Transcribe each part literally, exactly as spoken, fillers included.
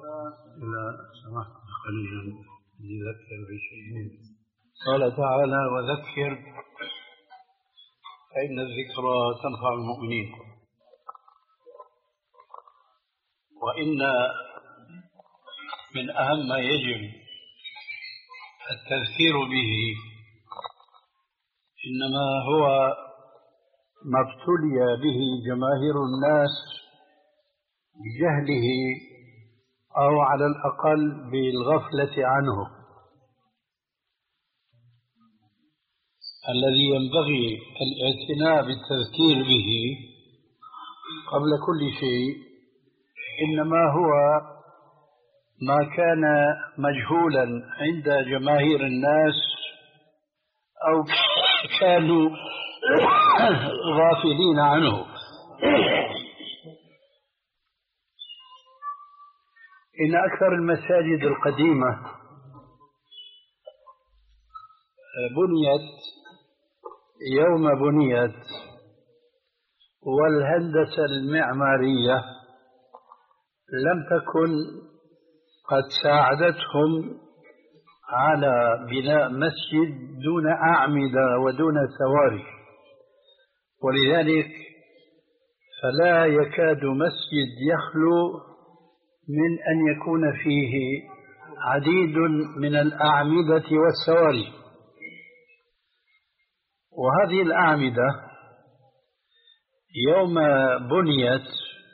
إذا سمحت قليلا لذكر بشيء. قال تعالى: وذكر فإن الذكرى تنفع المؤمنين. وإن من أهم ما يجب التذكير به إنما هو ما ابتلي به جماهير الناس بجهله أو على الأقل بالغفلة عنه، الذي ينبغي الاعتناء بالتذكير به قبل كل شيء إنما هو ما كان مجهولا عند جماهير الناس أو كانوا غافلين عنه. إن أكثر المساجد القديمة بنيت يوم بنيت، والهندسة المعمارية لم تكن قد ساعدتهم على بناء مسجد دون أعمدة ودون سواري، ولذلك فلا يكاد مسجد يخلو من أن يكون فيه عديد من الأعمدة والسواري. وهذه الأعمدة يوم بنيت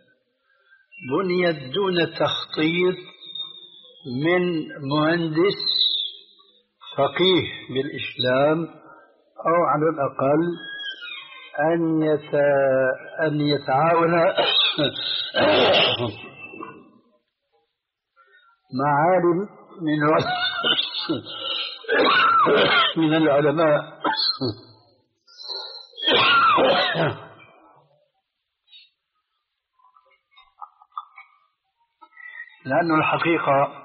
بنيت دون تخطيط من مهندس فقيه بالإسلام، أو على الأقل أن أن يتعاون مع عالم من من العلماء لأن الحقيقة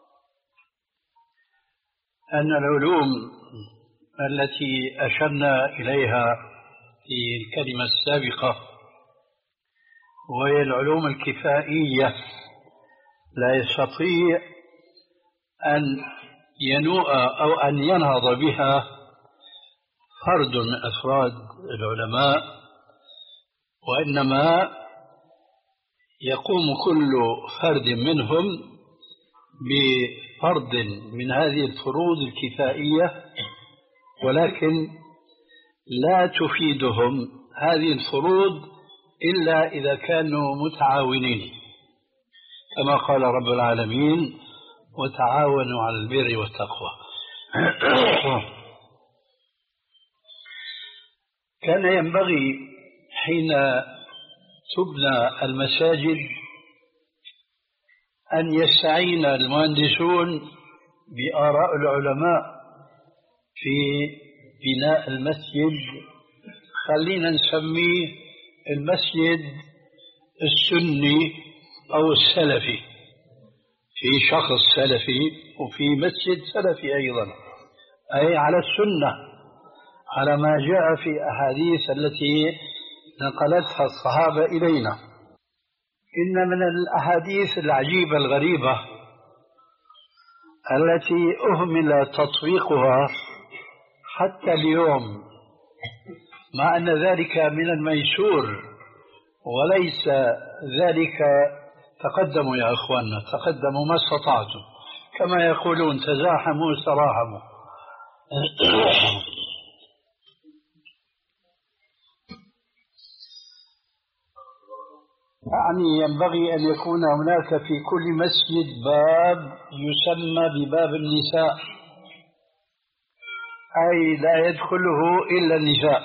أن العلوم التي أشرنا إليها في الكلمة السابقة وهي العلوم الكفائية لا يستطيع أن ينوء أو أن ينهض بها فرد من أفراد العلماء، وإنما يقوم كل فرد منهم بفرد من هذه الفروض الكفائية، ولكن لا تفيدهم هذه الفروض إلا إذا كانوا متعاونين، كما قال رب العالمين: وتعاونوا على البر والتقوى. كان ينبغي حين تبنى المساجد أن يستعين المهندسون بآراء العلماء في بناء المسجد. خلينا نسميه المسجد السني أو السلفي، في شخص سلفي وفي مسجد سلفي أيضا، أي على السنة، على ما جاء في أحاديث التي نقلتها الصحابة إلينا. إن من الأحاديث العجيبة الغريبة التي أهمل تطبيقها حتى اليوم، مع أن ذلك من الميسور وليس ذلك. تقدموا يا أخواننا، تقدموا ما استطعتم، كما يقولون تزاحموا تراحموا. يعني ينبغي أن يكون هناك في كل مسجد باب يسمى بباب النساء، أي لا يدخله إلا النساء،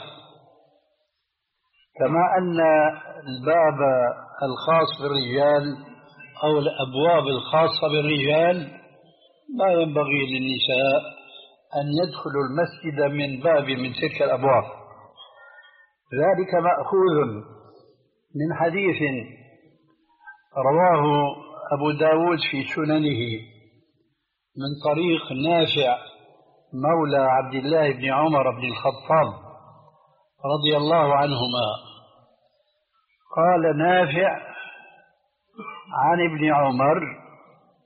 كما أن الباب الخاص بالرجال أو الأبواب الخاصة بالرجال لا ينبغي للنساء أن يدخلوا المسجد من باب من تلك الأبواب. ذلك مأخوذ من حديث رواه أبو داود في سننه من طريق نافع مولى عبد الله بن عمر بن الخطاب رضي الله عنهما. قال نافع عن ابن عمر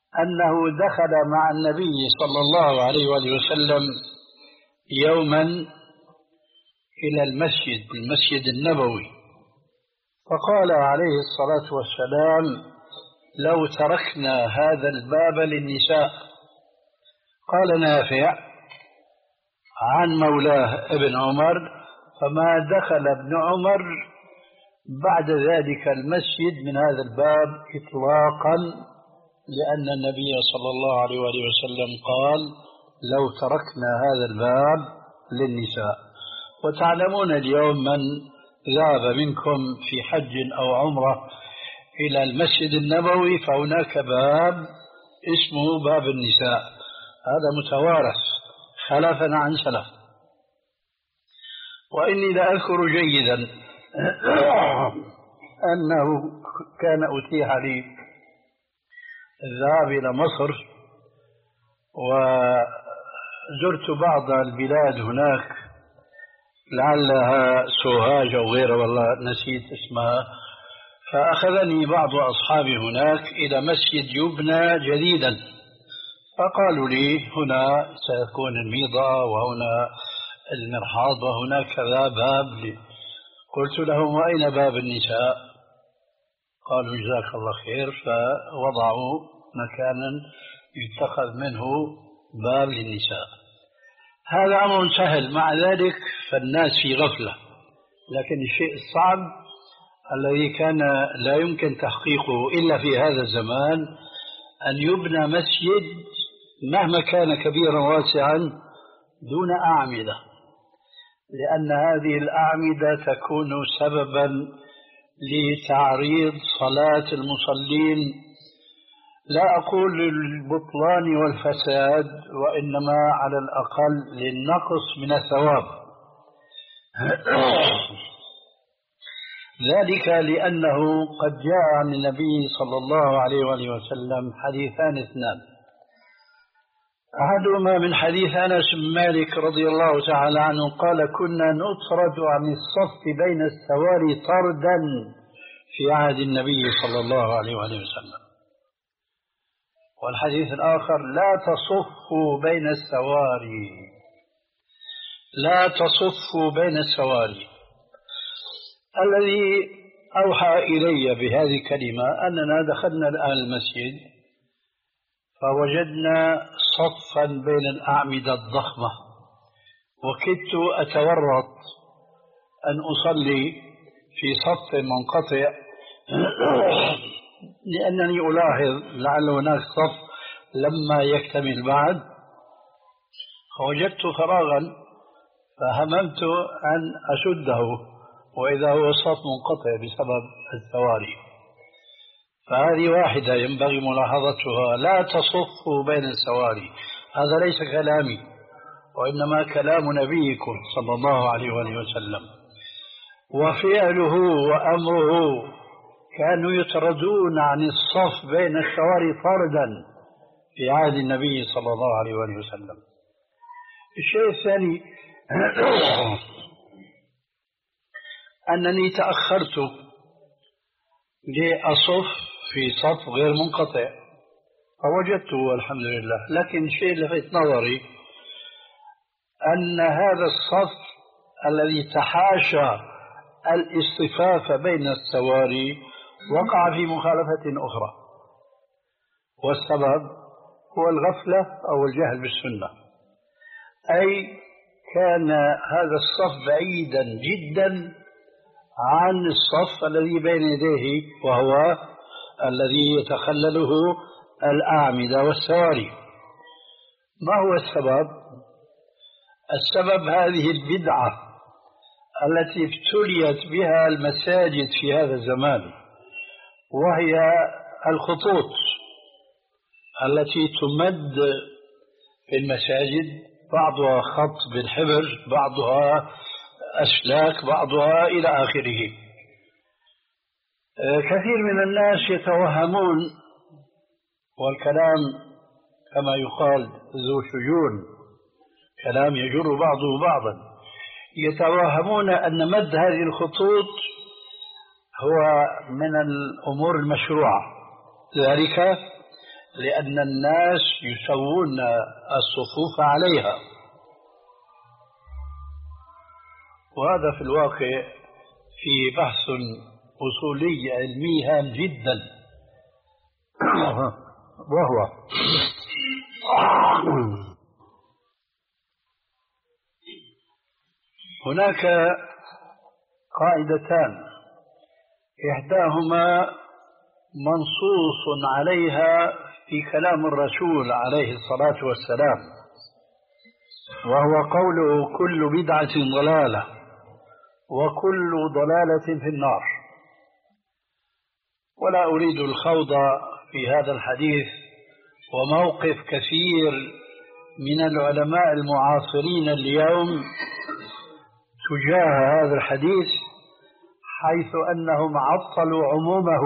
أنه دخل مع النبي صلى الله عليه وآله وسلم يوما إلى المسجد المسجد النبوي، فقال عليه الصلاة والسلام: لو تركنا هذا الباب للنساء. قال نافع عن مولاه ابن عمر: فما دخل ابن عمر بعد ذلك المسجد من هذا الباب إطلاقا، لأن النبي صلى الله عليه وآله وسلم قال: لو تركنا هذا الباب للنساء. وتعلمون اليوم من ذهب منكم في حج أو عمرة إلى المسجد النبوي فهناك باب اسمه باب النساء، هذا متوارث خلفا عن سلف. وإني لأذكر جيدا أنه كان أتيح لي الذهاب إلى مصر، وزرت بعض البلاد هناك لعلها سوهاج أو غيرها، والله نسيت اسمها. فأخذني بعض أصحابي هناك إلى مسجد يبنى جديدا، فقالوا لي: هنا سيكون الميضة، وهنا المرحاض، وهناك كذا باب لي. قلت لهم: وأين باب النساء؟ قالوا: جزاك الله خير. فوضعوا مكانا يتخذ منه باب للنساء. هذا أمر سهل، مع ذلك فالناس في غفلة. لكن الشيء الصعب الذي كان لا يمكن تحقيقه إلا في هذا الزمان أن يبنى مسجد مهما كان كبيرا واسعا دون أعمدة، لأن هذه الأعمدة تكون سببا لتعريض صلاة المصلين، لا أقول للبطلان والفساد، وإنما على الأقل للنقص من الثواب. ذلك لأنه قد جاء عن النبي صلى الله عليه وآله وسلم حديثان اثنان، أحدهما من حديث أنس بن مالك رضي الله تعالى عنه قال: كنا نطرد عن الصف بين السواري طردا في عهد النبي صلى الله عليه وآله وسلم. والحديث الآخر: لا تصفوا بين السواري، لا تصفوا بين السواري. الذي أوحى إلي بهذه الكلمة أننا دخلنا الآن المسجد فوجدنا صفا بين الأعمدة الضخمة، وكدت أتورط أن أصلي في صف منقطع لأنني ألاحظ لعل هناك صف لما يكتمل بعد، فوجدت فراغا فهممت أن أشده، وإذا هو صف منقطع بسبب السواري. فهذه واحدة ينبغي ملاحظتها: لا تصفوا بين السواري. هذا ليس كلامي، وإنما كلام نبيكم صلى الله عليه وآله وسلم، وفعله وأمره كانوا يطردون عن الصف بين السواري فردا في عهد النبي صلى الله عليه وآله وسلم. الشيء الثاني أنني تأخرت لأصف في صف غير منقطع فوجدته والحمد لله. لكن الشيء اللي لفت نظري أن هذا الصف الذي تحاشى الاصطفاف بين السواري وقع في مخالفة أخرى، والسبب هو الغفلة أو الجهل بالسنة. أي كان هذا الصف بعيدا جدا عن الصف الذي بين يديه، وهو الذي يتخلله الأعمدة والسواري. ما هو السبب؟ السبب هذه البدعة التي ابتليت بها المساجد في هذا الزمان، وهي الخطوط التي تمد في المساجد، بعضها خط بالحبر، بعضها أسلاك، بعضها إلى آخره. كثير من الناس يتوهمون، والكلام كما يقال ذو شجون، كلام يجر بعضه بعضا، يتوهمون أن مد هذه الخطوط هو من الأمور المشروعة. ذلك لأن الناس يسوون الصفوف عليها، وهذا في الواقع في بحث أصولي علمي هام جدا، وهو هناك قاعدتان إحداهما منصوص عليها في كلام الرسول عليه الصلاة والسلام، وهو قوله كل بدعة ضلالة وكل ضلالة في النار. ولا أريد الخوض في هذا الحديث، وموقف كثير من العلماء المعاصرين اليوم تجاه هذا الحديث، حيث أنهم عطلوا عمومه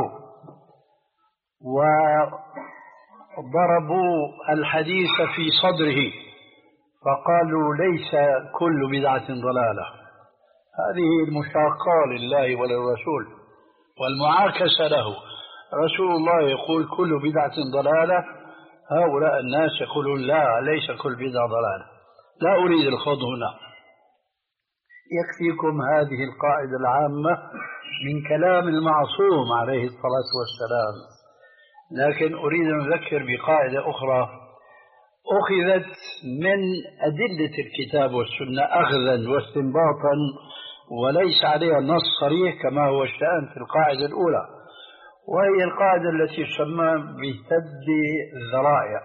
وضربوا الحديث في صدره فقالوا ليس كل بدعة ضلالة. هذه المشاقة لله وللرسول والمعاكسة له. رسول الله يقول كل بدعة ضلالة، هؤلاء الناس يقولون لا، ليس كل بدعة ضلالة. لا أريد الخوض هنا، يكفيكم هذه القاعدة العامة من كلام المعصوم عليه الصلاة والسلام. لكن أريد أن أذكر بقاعدة أخرى أخذت من أدلة الكتاب والسنة أخذا واستنباطا، وليس عليها نص صريح كما هو الشأن في القاعدة الأولى، وهي القاعدة التي تسمى بسد الذرائع،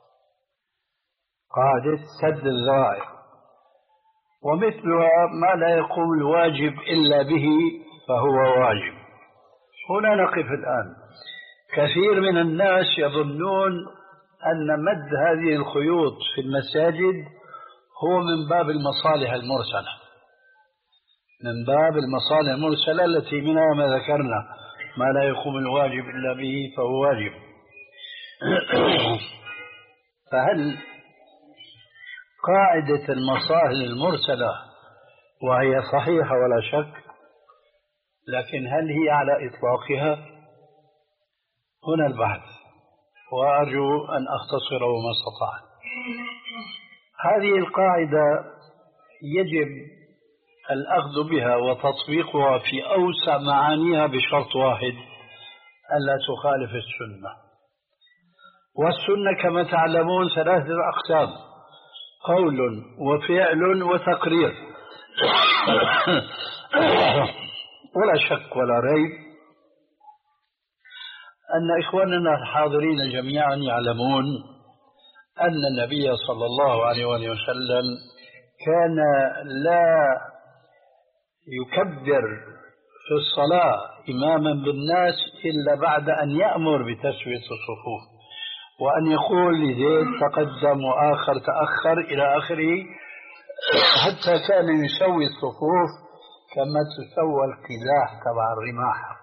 قاعدة سد الذرائع، ومثلها ما لا يقوم الواجب إلا به فهو واجب. هنا نقف الآن. كثير من الناس يظنون أن مد هذه الخيوط في المساجد هو من باب المصالح المرسلة، من باب المصالح المرسلة التي منها ما ذكرنا، ما لا يقوم الواجب إلا به فهو واجب. فهل قاعدة المصالح المرسلة وهي صحيحة ولا شك، لكن هل هي على إطلاقها؟ هنا البحث، وأرجو أن أختصره ما استطعت. هذه القاعدة يجب الأخذ بها وتطبيقها في أوسع معانيها بشرط واحد: ألا تخالف السنة. والسنة كما تعلمون ثلاثة أقسام: قول وفعل وتقرير. ولا شك ولا ريب أن إخواننا الحاضرين جميعا يعلمون أن النبي صلى الله عليه وسلم كان لا يكبر في الصلاة إماما بالناس إلا بعد أن يأمر بتسوية الصفوف، وأن يقول لزيد تقدم وآخر تأخر إلى آخره، حتى كان يسوي الصفوف كما تسوى القلاح تبع الرماح.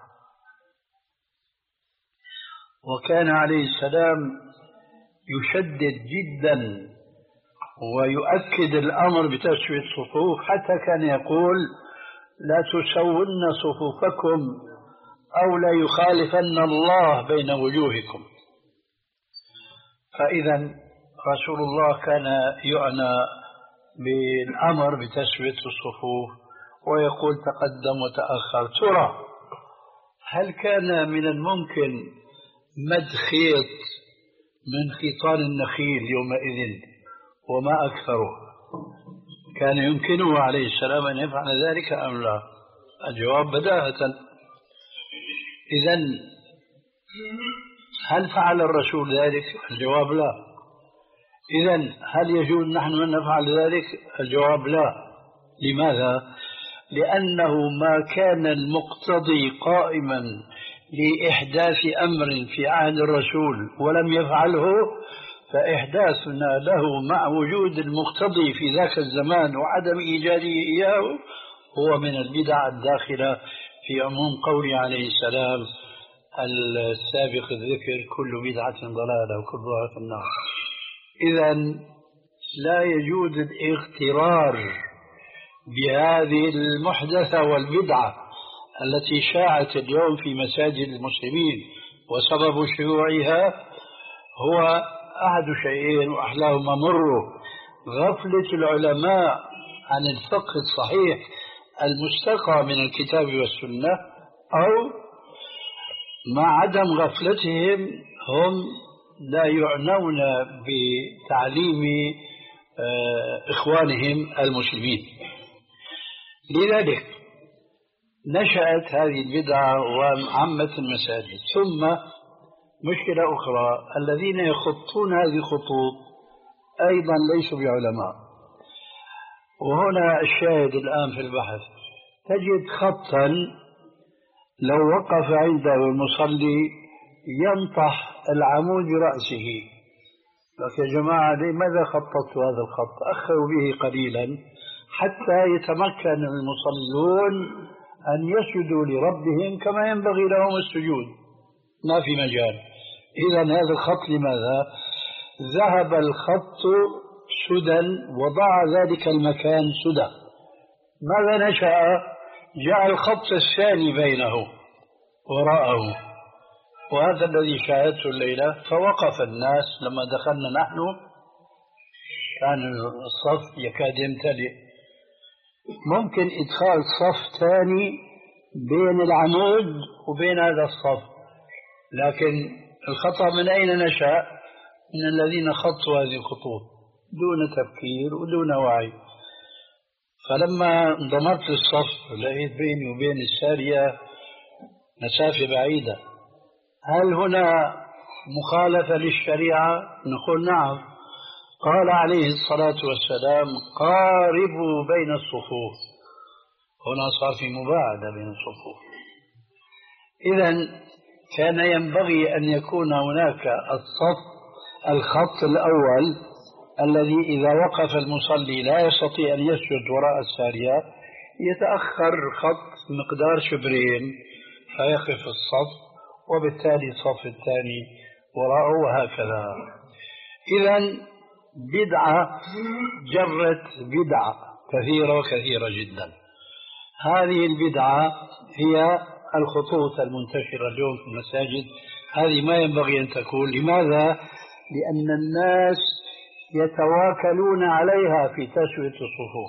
وكان عليه السلام يشدد جدا ويؤكد الأمر بتسوية الصفوف، حتى كان يقول لا تسون صفوفكم أو لا يخالفن الله بين وجوهكم. فإذا رسول الله كان يعنى بالأمر بتسوية الصفوف ويقول تقدم وتأخر. ترى هل كان من الممكن مد خيط من خيطان النخيل يومئذ وما أكثره؟ كان يمكنه عليه السلام أن يفعل ذلك أم لا؟ الجواب بداهة. إذن هل فعل الرسول ذلك؟ الجواب لا. إذن هل يجوز نحن أن نفعل ذلك؟ الجواب لا. لماذا؟ لأنه ما كان المقتضي قائما لإحداث أمر في عهد الرسول ولم يفعله، فإحداثنا له مع وجود المقتضي في ذاك الزمان وعدم إيجاده إياه هو من البدع الداخلة في عموم قوله عليه السلام السابق الذكر كل بدعة ضلالة وكل ضلالة في النار. إذن لا يجوز الاغترار بهذه المحدثة والبدعة التي شاعت اليوم في مساجد المسلمين، وسبب شيوعها هو أحد شيئين وأحلاهما مر: غفلة العلماء عن الفقه الصحيح المستقى من الكتاب والسنة، أو مع عدم غفلتهم هم لا يعنون بتعليم إخوانهم المسلمين. لذلك نشأت هذه البدعة وعمت المساجد. ثم مشكلة أخرى: الذين يخطون هذه الخطوط أيضا ليسوا بعلماء. وهنا الشاهد الآن في البحث: تجد خطا لو وقف عنده المصلي ينطح العمود برأسه. لك يا جماعة لماذا خططت هذا الخط؟ أخروا به قليلا حتى يتمكن المصلون أن يسجدوا لربهم كما ينبغي لهم السجود. ما في مجال. إذن هذا الخط لماذا؟ ذهب الخط سدى وضع ذلك المكان سدى. ماذا نشأ؟ جاء الخط الثاني بينه وراءه، وهذا الذي شاهدته الليلة. فوقف الناس لما دخلنا نحن كان الصف يكاد يمتلئ. ممكن إدخال صف ثاني بين العمود وبين هذا الصف، لكن الخطأ من أين نشأ؟ من الذين خطوا هذه الخطوط دون تفكير ودون وعي. فلما انضمرت للصف لقيت بيني وبين السارية مسافة بعيدة. هل هنا مخالفة للشريعة؟ نقول نعم. قال عليه الصلاة والسلام: قاربوا بين الصفوف. هنا صار في مباعدة بين الصفوف. إذن كان ينبغي أن يكون هناك الصف الخط الأول الذي إذا وقف المصلي لا يستطيع أن يسجد وراء السارية، يتأخر خط مقدار شبرين فيقف الصف، وبالتالي الصف الثاني وراءه، وهكذا. إذن بدعة جرت بدعة كثيرة وكثيرة جدا. هذه البدعة هي الخطوط المنتشرة اليوم في المساجد. هذه ما ينبغي أن تكون. لماذا؟ لأن الناس يتواكلون عليها في تسوية الصفوف.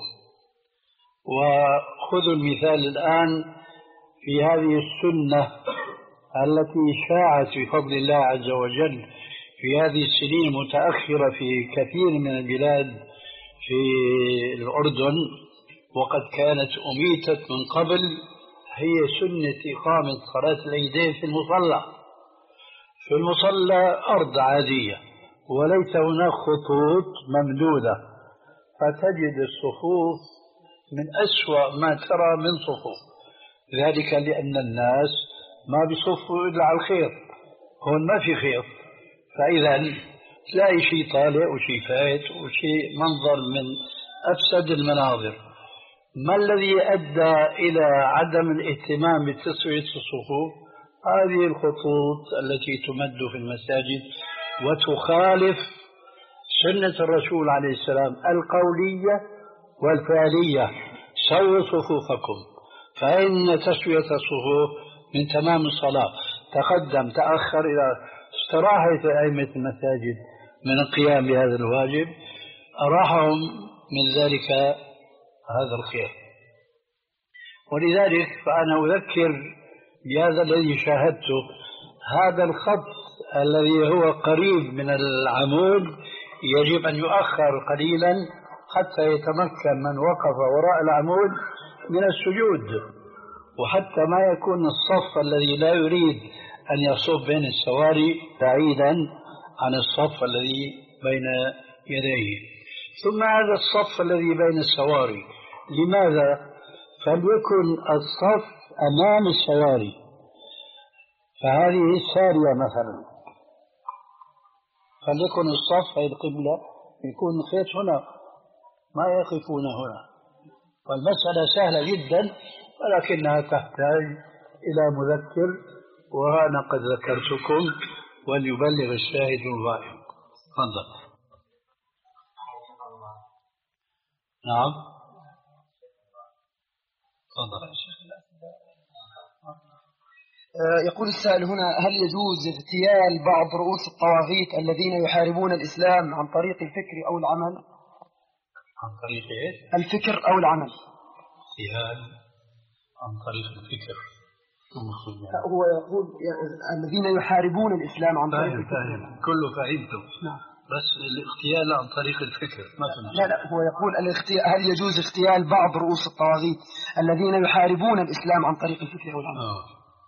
وخذوا المثال الآن في هذه السنة التي شاعت بفضل الله عز وجل في هذه السنين المتأخرة في كثير من البلاد في الأردن، وقد كانت أميتت من قبل. هي سنة إقامة صلاة العيدين في المصلى. في المصلى أرض عادية وليس هناك خطوط ممدودة، فتجد الصفوف من أسوأ ما ترى من صفوف. ذلك لأن الناس ما بيصفوا إلا على الخيط. هون ما في خيط، فإذا تلاقي شيء طالع وشيء فايت وشيء منظر من أفسد المناظر. ما الذي أدى إلى عدم الاهتمام بتسوية الصفوف؟ هذه الخطوط التي تمد في المساجد وتخالف سنة الرسول عليه السلام القولية والفعلية: سووا صفوفكم، فإن تسوية الصفوف من تمام الصلاة. تقدم تأخر إلى استراحة أئمة المساجد من القيام بهذا الواجب، أراحهم من ذلك هذا الخير. ولذلك فأنا أذكر بهذا الذي شاهدته. هذا الخط الذي هو قريب من العمود يجب أن يؤخر قليلا حتى يتمكن من وقف وراء العمود من السجود، وحتى ما يكون الصف الذي لا يريد أن يصف بين السواري بعيدا عن الصف الذي بين يديه. ثم هذا الصف الذي بين السواري، لماذا؟ فليكن الصف أمام السواري. فهذه السارية مثلا، فليكن الصف هي القبلة، يكون الخيط هنا، ما يقفون هنا. والمسألة سهلة جدا، ولكنها تحتاج إلى مذكر، وأنا قد ذكرتكم، وليبلغ الشاهد الغائب. تفضل. نعم تفضل يا شيخ. يقول السائل هنا: هل يجوز اغتيال بعض رؤوس الطواغيت الذين يحاربون الإسلام عن طريق الفكر أو العمل؟ عن طريق إيه؟ الفكر أو العمل. اغتيال عن طريق الفكر. هو يقول الذين يحاربون الإسلام عن طريق فاهم الفكر. فاهم كله فهمته. نعم. بس الاغتيال عن طريق الفكر ما فهمت. لا لا هو يقول هل يجوز اغتيال بعض رؤوس الطواغيت الذين يحاربون الإسلام عن طريق الفكر والعمل؟ آه.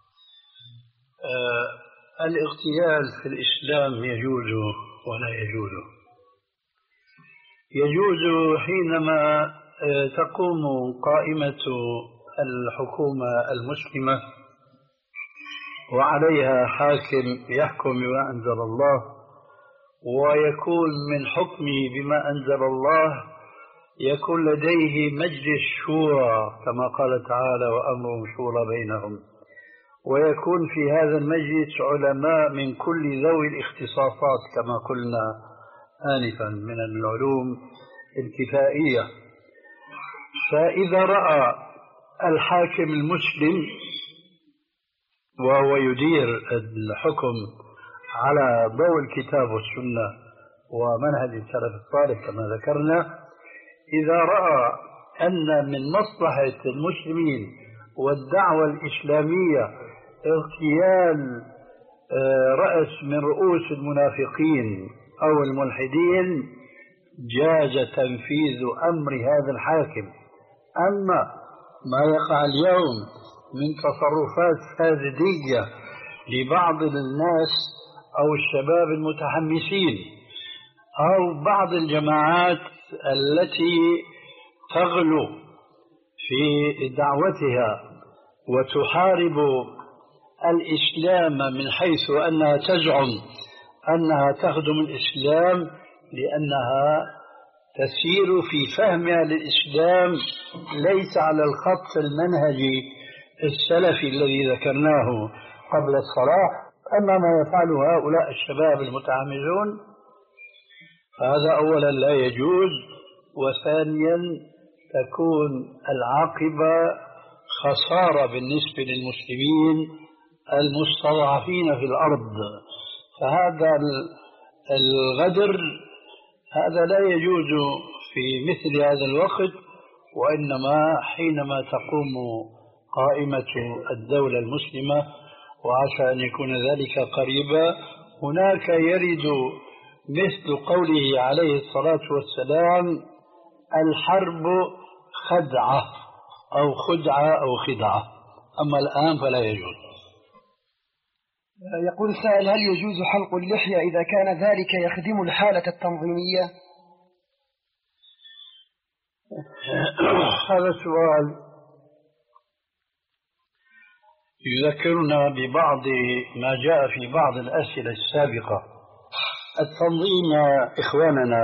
آه. الاغتيال في الإسلام يجوز ولا يجوز. يجوز حينما تقوم قائمة الحكومة المسلمة وعليها حاكم يحكم بما أنزل الله، ويكون من حكمه بما أنزل الله يكون لديه مجلس شورى كما قال تعالى: وأمرهم شورى بينهم، ويكون في هذا المجلس علماء من كل ذوي الاختصاصات كما قلنا آنفا من العلوم الكفائية. فإذا رأى الحاكم المسلم وهو يدير الحكم على ضوء الكتاب والسنة ومنهج السلف الصالح كما ذكرنا، إذا رأى أن من مصلحة المسلمين والدعوة الإسلامية اغتيال رأس من رؤوس المنافقين أو الملحدين، جاز تنفيذ أمر هذا الحاكم. أما ما يقع اليوم من تصرفات فاسدية لبعض الناس أو الشباب المتحمسين أو بعض الجماعات التي تغلو في دعوتها وتحارب الإسلام من حيث أنها تزعم أنها تخدم الإسلام لأنها تسير في فهمها للإسلام ليس على الخط المنهجي السلفي الذي ذكرناه قبل الصلاة. أما ما يفعله هؤلاء الشباب المتعاملون فهذا أولا لا يجوز، وثانيا تكون العاقبة خسارة بالنسبة للمسلمين المستضعفين في الأرض. فهذا الغدر هذا لا يجوز في مثل هذا الوقت، وإنما حينما تقوم قائمة الدولة المسلمة، وعسى أن يكون ذلك قريبا، هناك يرد مثل قوله عليه الصلاة والسلام: الحرب خدعة أو خدعة أو خدعة. أما الآن فلا يجوز. يقول السائل: هل يجوز حلق اللحية إذا كان ذلك يخدم الحالة التنظيمية؟ هذا سؤال يذكرنا ببعض ما جاء في بعض الأسئلة السابقة. التنظيم يا إخواننا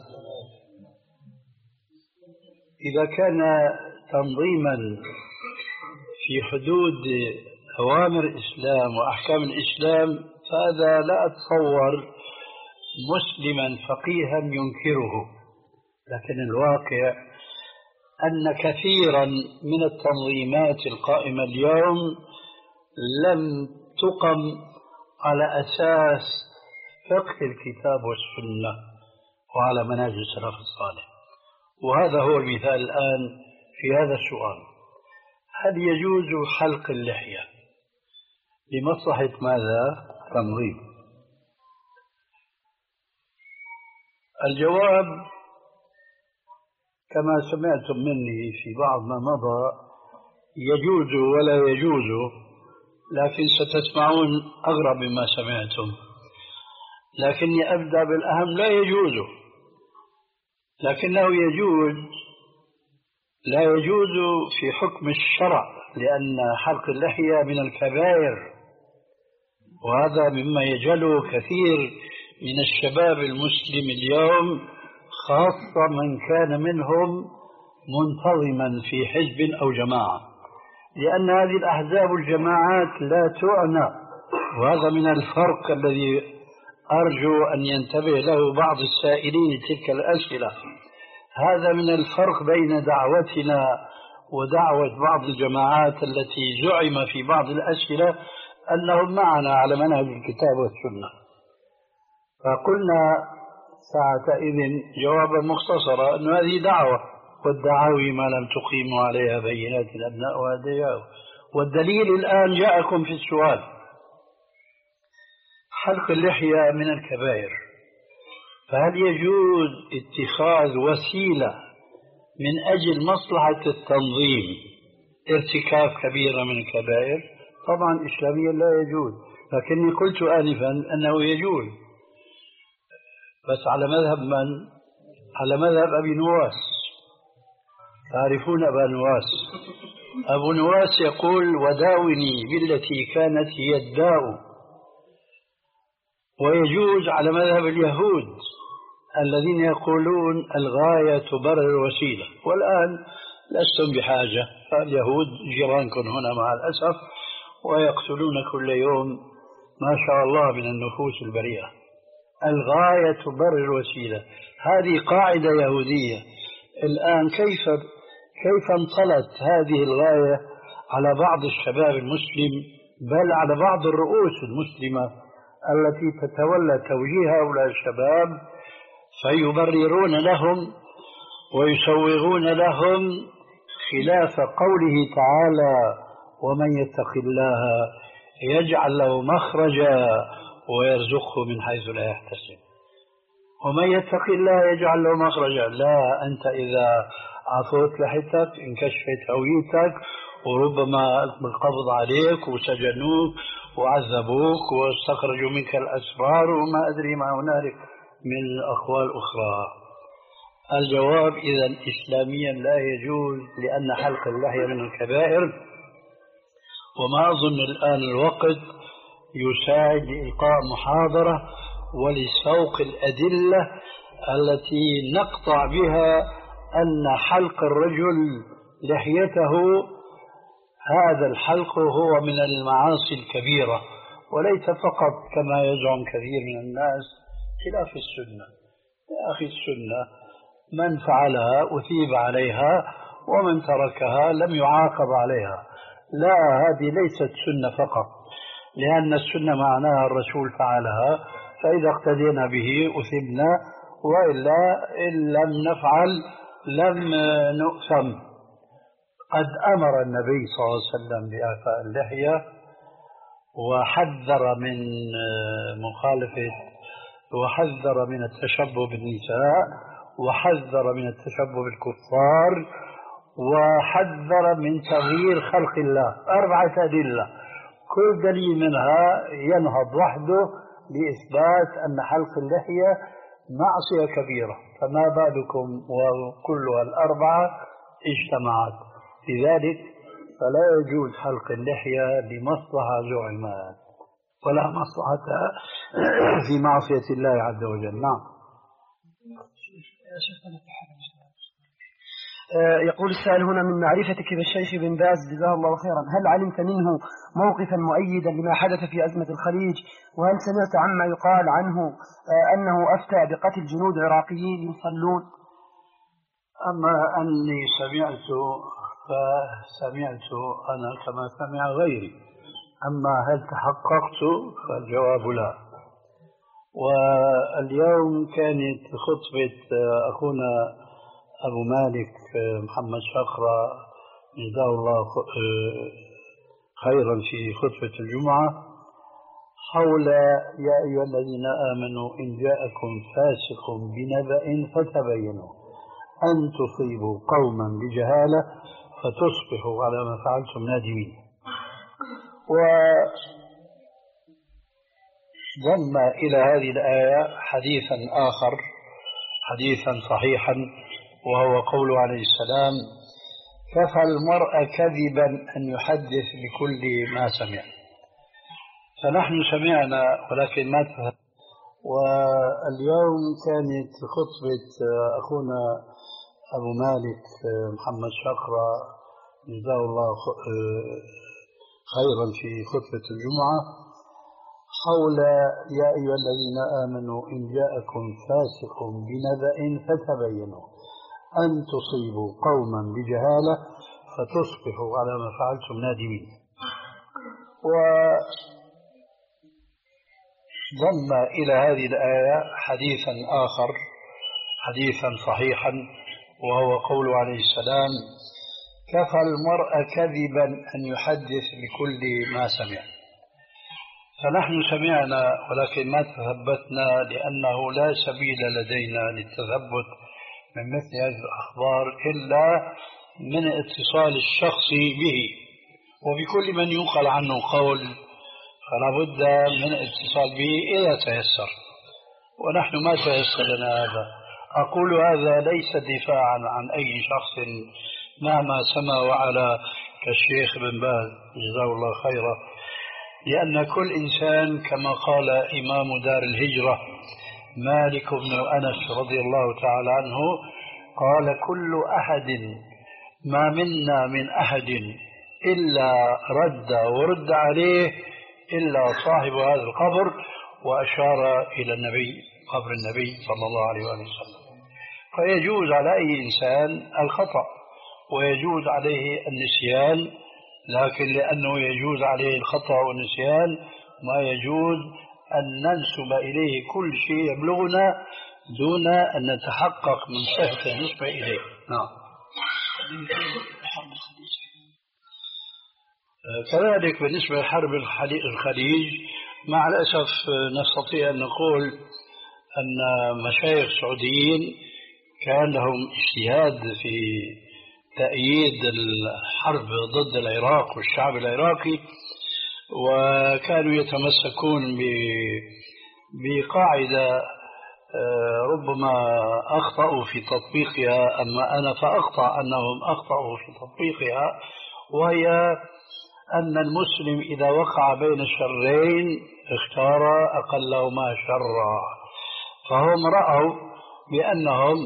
إذا كان تنظيما في حدود أوامر الإسلام وأحكام الإسلام فهذا لا أتصور مسلما فقيها ينكره، لكن الواقع أن كثيرا من التنظيمات القائمة اليوم لم تقم على أساس فقه الكتاب والسنة وعلى منهج السلف الصالح. وهذا هو المثال الآن في هذا السؤال: هل يجوز حلق اللحية لمصلحة ماذا؟ تنظيم. الجواب كما سمعتم مني في بعض ما مضى: يجوز ولا يجوز، لكن ستسمعون أغرب مما سمعتم. لكني أبدأ بالأهم: لا يجوز، لكنه يجوز لا يجوز في حكم الشرع، لأن حلق اللحية من الكبائر، وهذا مما يجهله كثير من الشباب المسلم اليوم، خاصة من كان منهم منتظما في حزب أو جماعة، لأن هذه الأحزاب والجماعات لا تعنى. وهذا من الفرق الذي أرجو أن ينتبه له بعض السائلين تلك الأسئلة. هذا من الفرق بين دعوتنا ودعوة بعض الجماعات التي زعم في بعض الأسئلة أنهم معنا على منهج الكتاب والسنة. فقلنا ساعتئذ جوابا مختصرا أن هذه دعوة، والدعاوي ما لم تقيموا عليها بينات الأبناء وأدعياء. والدليل الآن جاءكم في السؤال. حلق اللحية من الكبائر، فهل يجوز اتخاذ وسيلة من أجل مصلحة التنظيم ارتكاب كبيرة من الكبائر؟ طبعا إسلاميا لا يجوز، لكني قلت آنفا أنه يجوز، بس على مذهب من؟ على مذهب أبي نواس. تعرفون أبا نواس؟ أبو نواس يقول: وداوني بالتي كانت هي الداء. ويجوز على مذهب اليهود الذين يقولون الغاية تبرر الوسيلة. والآن لستم بحاجة، فاليهود جيرانكم هنا مع الأسف، ويقتلون كل يوم ما شاء الله من النفوس البريئة. الغاية تبرر الوسيلة، هذه قاعدة يهودية. الآن كيف كيف انطلت هذه الغاية على بعض الشباب المسلم، بل على بعض الرؤوس المسلمة التي تتولى توجيه هؤلاء الشباب، فيبررون لهم ويسوغون لهم خلاف قوله تعالى: ومن يتق الله يجعل له مخرجا ويرزقه من حيث لا يحتسب. ومن يتق الله يجعل له مخرجا، لا أنت إذا عفوت لحيتك انكشفت هويتك، وربما القبض عليك وسجنوك وعذبوك واستخرجوا منك الأسرار وما أدري ما هنالك من الأقوال الأخرى. الجواب: إذا إسلاميا لا يجوز، لأن حلق اللحية من الكبائر. وما أظن الآن الوقت يساعد لإلقاء محاضرة ولسوق الأدلة التي نقطع بها أن حلق الرجل لحيته هذا الحلق هو من المعاصي الكبيرة، وليس فقط كما يزعم كثير من الناس خلاف السنة. يا أخي، السنة من فعلها أثيب عليها، ومن تركها لم يعاقب عليها. لا، هذه ليست سنة فقط، لأن السنة معناها الرسول فعلها، فإذا اقتدينا به أثبنا، وإلا إن لم نفعل لم نؤثم. قد أمر النبي صلى الله عليه وسلم بإعفاء اللحية، وحذر من مخالفة، وحذر من التشبه بالنساء، وحذر من التشبه بالكفار، وحذر من تغيير خلق الله. أربعة أدلة، كل دليل منها ينهض وحده لإثبات أن حلق اللحية معصية كبيرة، فما بالكم وكلها الأربعة اجتمعت. لذلك فلا يجوز حلق اللحية لمصلحة زعمات، ولا مصلحة في معصية الله عز وجل. نعم. يقول السائل هنا: من معرفتك بالشيخ بن باز جزاه الله خيرا، هل علمت منه موقفا مؤيدا لما حدث في أزمة الخليج؟ وهل سمعت عما يقال عنه أنه أفتى بقتل جنود عراقيين يصلون؟ أما أني سمعت فسمعت أنا كما سمع غيري، أما هل تحققت فالجواب لا. واليوم كانت خطبة أخونا أبو مالك محمد شقرة جزاه الله خيرا في خطبة الجمعة حول يا أيها الذين آمنوا إن جاءكم فاسق بنبأ فتبينوا أن تصيبوا قوما بجهالة فتصبحوا على ما فعلتم نادمين. وضم إلى هذه الآية حديثا آخر، حديثا صحيحا، وهو قوله عليه السلام: كفى المرء كذبا أن يحدث بكل ما سمع. فنحن سمعنا ولكن ما تفهم. واليوم كانت خطبة أخونا أبو مالك محمد شقرة جزاه الله خيرا في خطبة الجمعة حول يا أيها الذين آمنوا إن جاءكم فاسق بنبأ فتبينوا أن تصيبوا قوما بجهالة فتصبحوا على ما فعلتم نادمين. و ضم إلى هذه الآية حديثا آخر، حديثا صحيحا، وهو قول عليه السلام: كفى المرء كذبا أن يحدث بكل ما سمع. فنحن سمعنا ولكن ما تثبتنا، لأنه لا سبيل لدينا للتثبت من مثل هذه الأخبار إلا من اتصال الشخص به، وبكل من ينقل عنه قول فلا بد من اتصال به إذا تيسر، ونحن ما تيسر لنا هذا. أقول هذا ليس دفاعا عن أي شخص مهما سما وعلى كالشيخ بن باز جزاه الله خيرا، لأن كل إنسان كما قال إمام دار الهجرة مالك بن أنس رضي الله تعالى عنه قال: كل أحد ما منا من أحد إلا رد ورد عليه إلا صاحب هذا القبر، وأشار إلى النبي، قبر النبي صلى الله عليه وسلم. فيجوز على أي إنسان الخطأ ويجوز عليه النسيان، لكن لأنه يجوز عليه الخطأ والنسيان ما يجوز أن ننسب إليه كل شيء يبلغنا دون أن نتحقق من صحة النسبة إليه. نعم. كذلك بالنسبة لحرب الخليج، مع الأسف نستطيع أن نقول أن مشايخ سعوديين كان لهم اجتهاد في تأييد الحرب ضد العراق والشعب العراقي، وكانوا يتمسكون بقاعدة ربما أخطأوا في تطبيقها، أما أنا فأخطأ أنهم أخطأوا في تطبيقها، وهي أن المسلم إذا وقع بين الشرين اختار أقلهما شرا. فهم رأوا بأنهم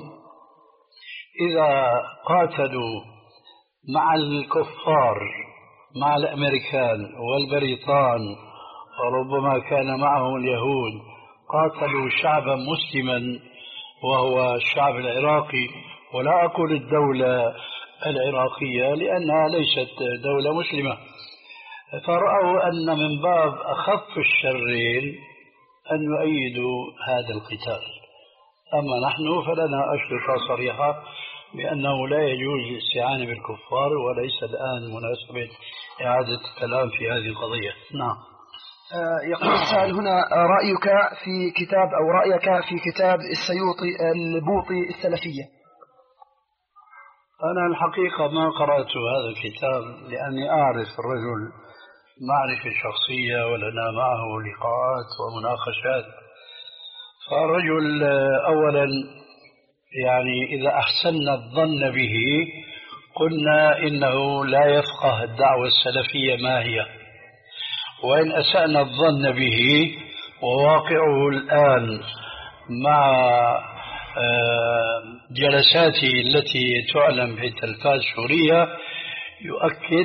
إذا قاتلوا مع الكفار، مع الأمريكان والبريطان، وربما كان معهم اليهود، قاتلوا شعبا مسلما وهو الشعب العراقي، ولا أقول الدولة العراقية لأنها ليست دولة مسلمة، فرأوا أن من باب أخف الشرين أن يؤيدوا هذا القتال. أما نحن فلنا أشرطة صريحة بأنه لا يجوز الاستعانة بالكفار، وليس الآن مناسبة إعادة الكلام في هذه القضية. نعم. يقول السائل هنا: رأيك في كتاب أو رأيك في كتاب السيوطي البوطي السلفية؟ أنا الحقيقة ما قرأت هذا الكتاب لأني أعرف الرجل معرفة شخصية ولنا معه لقاءات ومناقشات. فالرجل أولا يعني إذا أحسننا الظن به قلنا إنه لا يفقه الدعوة السلفية ما هي، وإن أسأنا الظن به وواقعه الآن مع جلساته التي تعلن في التلفاز السورية يؤكد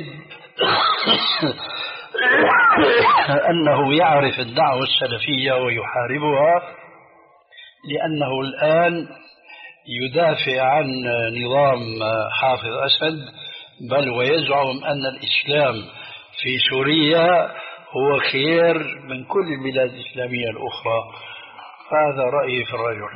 أنه يعرف الدعوة السلفية ويحاربها، لأنه الآن يدافع عن نظام حافظ أسد، بل ويزعم أن الإسلام في سوريا هو خير من كل البلاد الإسلامية الأخرى. هذا رأيي في الرجل.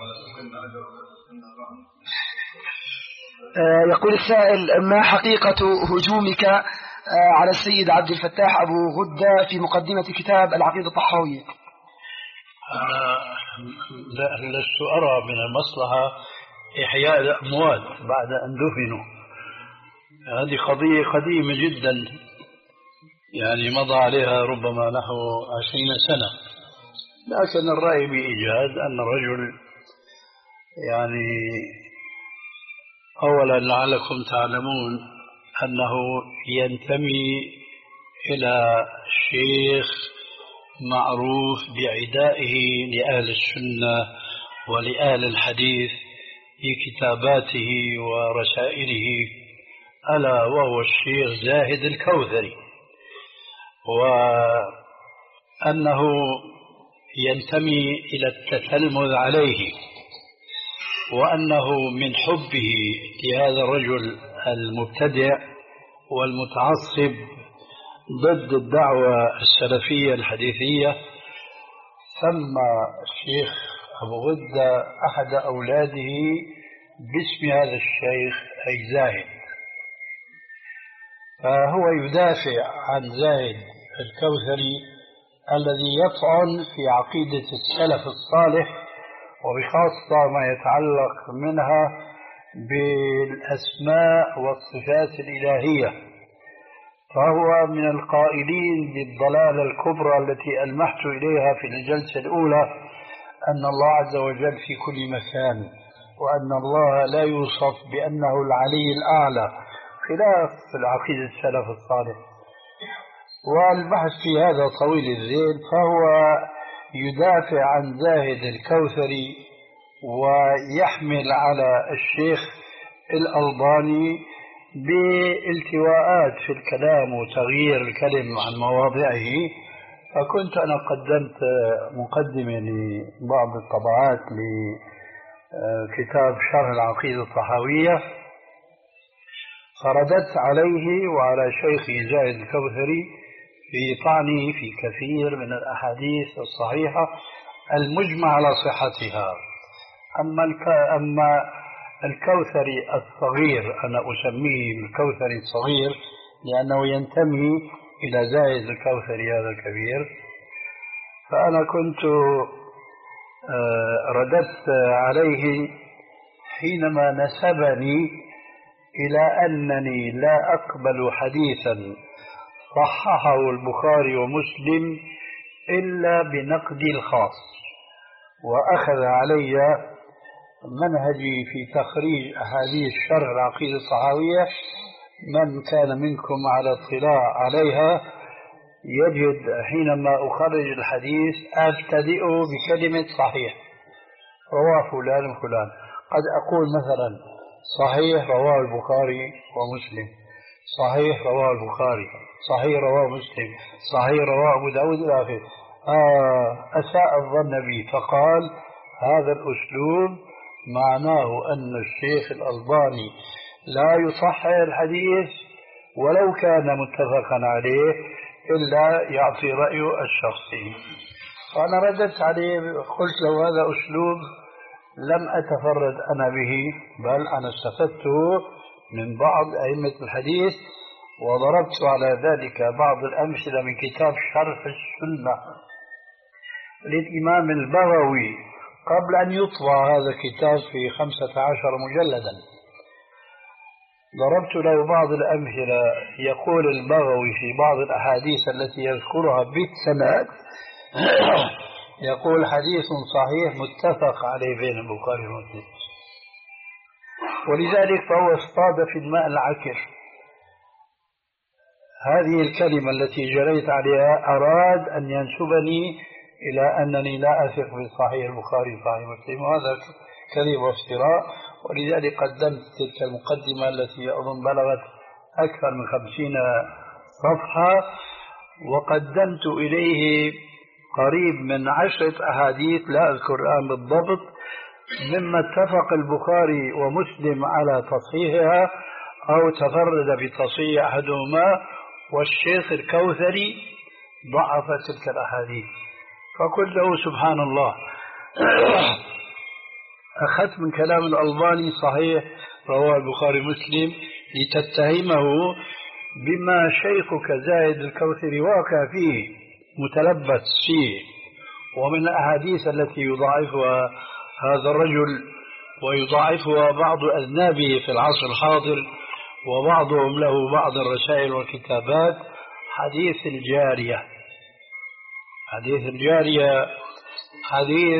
يقول السائل: ما حقيقة هجومك على السيد عبد الفتاح أبو غدة في مقدمة كتاب العقيدة الطحاوية؟ أنا لست أرى من المصلحة إحياء الأموات بعد أن دفنوا. هذه قضية قديمة جدا، يعني مضى عليها ربما نحو عشرين سنة، لكن الرأي بإيجاز أن الرجل يعني أولا لعلكم تعلمون أنه ينتمي إلى شيخ معروف بعدائه لأهل السنة ولأهل الحديث في كتاباته ورسائله، ألا وهو الشيخ زاهد الكوثري، وأنه ينتمي إلى التتلمذ عليه، وأنه من حبه لهذا الرجل المبتدع والمتعصب ضد الدعوة السلفية الحديثية سمى الشيخ أبو غدة أحد أولاده باسم هذا الشيخ أي زاهد، فهو يدافع عن زاهد الكوثري الذي يطعن في عقيدة السلف الصالح، وبخاصة ما يتعلق منها بالأسماء والصفات الإلهية. فهو من القائلين بالضلالة الكبرى التي ألمحت إليها في الجلسة الأولى، أن الله عز وجل في كل مكان، وأن الله لا يوصف بأنه العلي الأعلى، خلاف العقيدة السلف الصالح. والبحث في هذا طويل الذيل. فهو يدافع عن زاهد الكوثري ويحمل على الشيخ الألباني بالتواءات في الكلام وتغيير الكلم عن مواضعه. فكنت أنا قدمت مقدمة لبعض الطبعات لكتاب شرح العقيدة الطحاوية، فرددت عليه وعلى شيخي زاهد الكوثري في طعنه في كثير من الأحاديث الصحيحة المجمع على صحتها. أما أما الكوثري الصغير، أنا أسميه الكوثري الصغير لأنه ينتمي إلى زاهد الكوثري هذا الكبير، فأنا كنت رددت عليه حينما نسبني إلى أنني لا أقبل حديثا صححه البخاري ومسلم إلا بنقدي الخاص، وأخذ علي منهجي في تخريج أحاديث شرح العقيدة الطحاوية. من كان منكم على اطلاع عليها يجد حينما أخرج الحديث أبتدئ بكلمة صحيح رواه فلان وفلان. قد أقول مثلا صحيح رواه البخاري ومسلم، صحيح رواه البخاري، صحيح رواه مسلم، صحيح رواه أبو داود إلى آخره. آه أساء الظن بي فقال هذا الأسلوب معناه أن الشيخ الألباني لا يصحح الحديث ولو كان متفقا عليه إلا يعطي رأيه الشخصي. فأنا رددت عليه قلت له هذا أسلوب لم أتفرد أنا به، بل أنا استفدته من بعض أئمة الحديث، وضربت على ذلك بعض الأمثلة من كتاب شرح السنة للإمام البغوي قبل أن يطبع هذا الكتاب في خمسة عشر مجلدا. ضربت له بعض الأمثلة. يقول البغوي في بعض الأحاديث التي يذكرها بالسند يقول حديث صحيح متفق عليه بين البخاري ومسلم، ولذلك فهو اصطاد في الماء العكر. هذه الكلمة التي جريت عليها أراد أن ينسبني إلى أنني لا أثق بصحيح البخاري وصحيح مسلم، وهذا كذب وافتراء. ولذلك قدمت تلك المقدمة التي أظن بلغت أكثر من خمسين صفحة، وقدمت إليه قريب من عشرة أحاديث لا أذكر الآن بالضبط مما اتفق البخاري ومسلم على تصحيحها أو تفرد بتصحيح أحدهما، والشيخ الكوثري ضعف تلك الأحاديث. فقلت له سبحان الله أخذت من كلام الألباني صحيح رواه البخاري مسلم لتتهمه بما شيخك زاهد الكوثري واقع فيه متلبس فيه، ومن الأحاديث التي يضاعفها هذا الرجل ويضاعفها بعض أذنابه في العصر الحاضر، وبعضهم له بعض الرسائل والكتابات، حديث الجارية. حديث الجارية حديث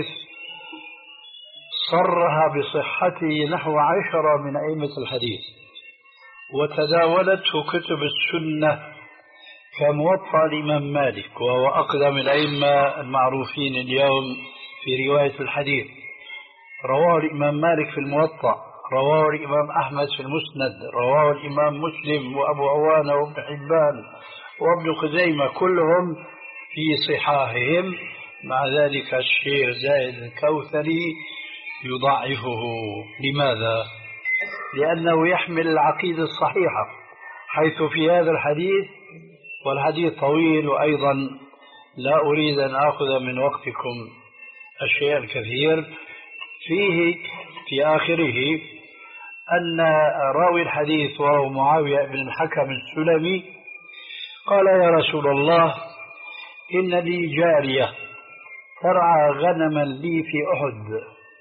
صرح بصحته نحو عشرة من أئمة الحديث، وتداولته كتب السنة كموطأ الإمام مالك، وهو أقدم الأئمة المعروفين اليوم في رواية الحديث. رواه الإمام مالك في الموطأ، رواه الإمام أحمد في المسند، رواه الإمام مسلم وأبو عوانة وابن حبان وابن خزيمة، كلهم في صحاحهم. مع ذلك الشيخ زاهد الكوثري يضعفه. لماذا؟ لأنه يحمل العقيدة الصحيحة، حيث في هذا الحديث، والحديث طويل وأيضا لا أريد أن آخذ من وقتكم الشيء الكثير، فيه في آخره أن راوي الحديث وهو معاوية بن الحكم السلمي قال: يا رسول الله، إن لي جارية ترعى غنما لي في أحد،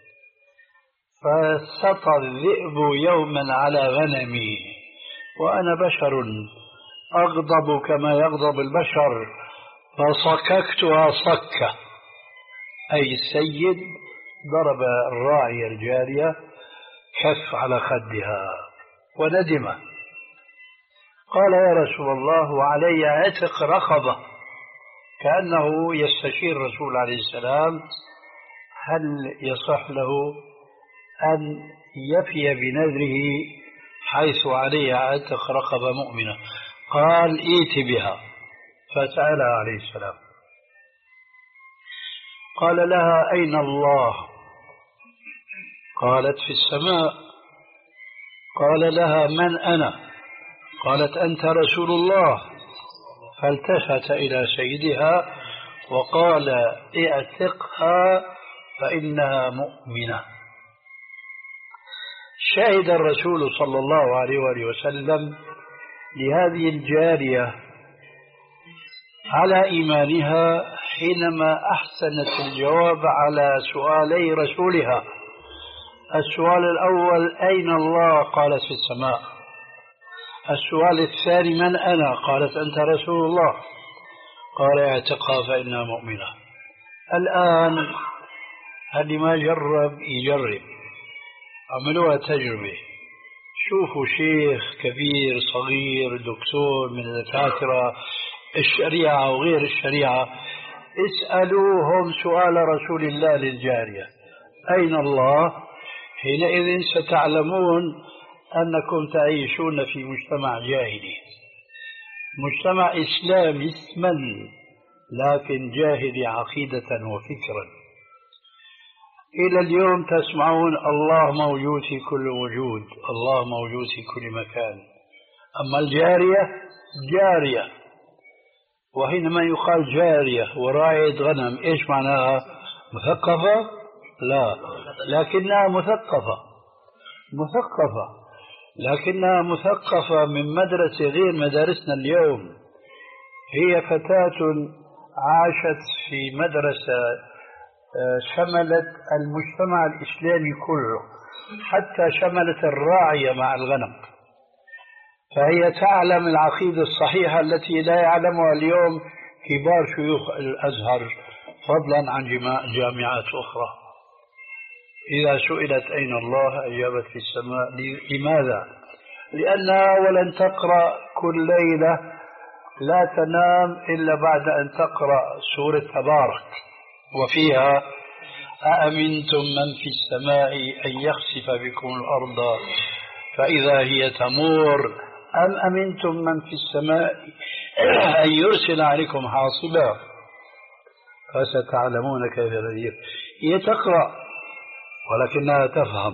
فسطى الذئب يوما على غنمي، وأنا بشر أغضب كما يغضب البشر، فصككتها صكة، أي السيد ضرب الراعي الجارية كف على خدها وندم. قال: يا رسول الله، وعلي عتق رقبة، كأنه يستشير الرسول عليه السلام هل يصح له أن يفي بنذره حيث عليه عتق رقبة مؤمنة. قال: ائت بها. فسألها عليه السلام، قال لها: أين الله؟ قالت: في السماء. قال لها: من أنا؟ قالت: أنت رسول الله. فالتفت إلى سيدها وقال: اعتقها فإنها مؤمنة. شهد الرسول صلى الله عليه وآله وسلم لهذه الجارية على إيمانها حينما أحسنت الجواب على سؤالي رسولها. السؤال الأول: أين الله؟ قالت: في السماء. السؤال الثاني: من أنا؟ قالت: أنت رسول الله. قال: اعتقها فإنها مؤمنة. الآن اللي ما جرب يجرب، عملوها تجربة، شوفوا شيخ كبير صغير دكتور من الدكاترة الشريعة وغير الشريعة، اسألوهم سؤال رسول الله للجارية: أين الله؟ حينئذ ستعلمون أنكم تعيشون في مجتمع جاهلي، مجتمع إسلامي اسما لكن جاهلي عقيدة وفكرا. إلى اليوم تسمعون الله موجود في كل وجود، الله موجود في كل مكان. أما الجارية جارية، وحينما يقال جارية وراعية غنم إيش معناها؟ مثقفة؟ لا، لكنها مثقفة مثقفة لكنها مثقفة من مدرسة غير مدارسنا اليوم. هي فتاة عاشت في مدرسة شملت المجتمع الإسلامي كله، حتى شملت الراعية مع الغنم، فهي تعلم العقيدة الصحيحة التي لا يعلمها اليوم كبار شيوخ الأزهر، فضلا عن جامعات أخرى. إذا سئلت أين الله أجابت: في السماء. لماذا؟ لأنها أولا تقرأ كل ليلة، لا تنام إلا بعد أن تقرأ سورة تبارك، وفيها: أأمنتم من في السماء أن يخسف بكم الأرض فإذا هي تمور أم أمنتم من في السماء أن يرسل عليكم حاصبا فستعلمون كيف نذير. هي تقرأ ولكنها تفهم،